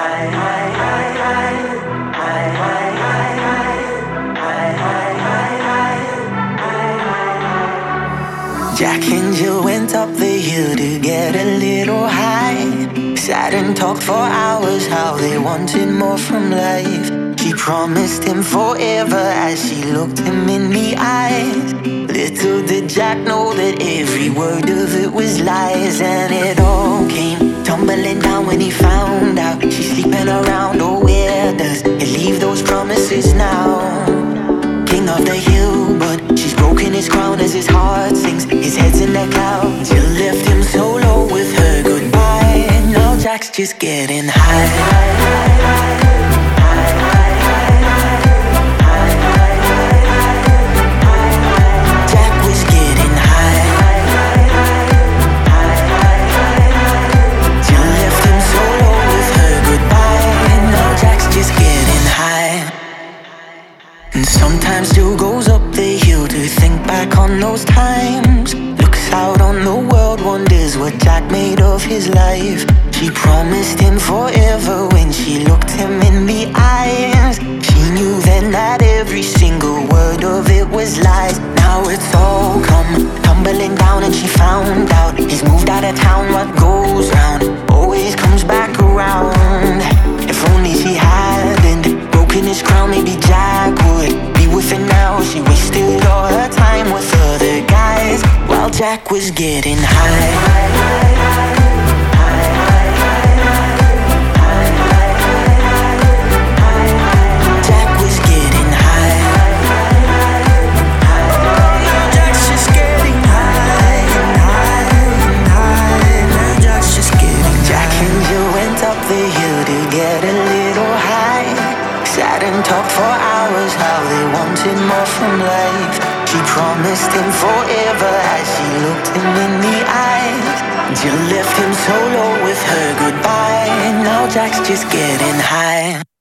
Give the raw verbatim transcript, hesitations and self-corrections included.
Jack and Jill went up the hill to get a little high. Sat and talked for hours how they wanted more from life. She promised him forever as she looked him in the eyes. Little did Jack know that every word of it was lies. And it all came tumbling down when he found out she's sleeping around. Oh, where does he leave those promises now? King of the hill, but she's broken his crown as his heart sings. His head's in the clouds. Jill left him solo with her goodbye. Now Jack's just getting high. And sometimes Jill goes up the hill to think back on those times. Looks out on the world, wonders what Jack made of his life. She promised him forever when she looked him in the eyes. She knew then that every single word of it was lies. Now it's all come tumbling down and she found out he's moved out of town. What goes round always comes back around. If only she hadn't broken his crown, maybe Jack would be with her now. She wasted all her time with other guys while Jack was getting high. Sat and talked for hours how they wanted more from life. She promised him forever as she looked him in the eyes. Jill left him solo with her goodbye. Now Jack's just getting high.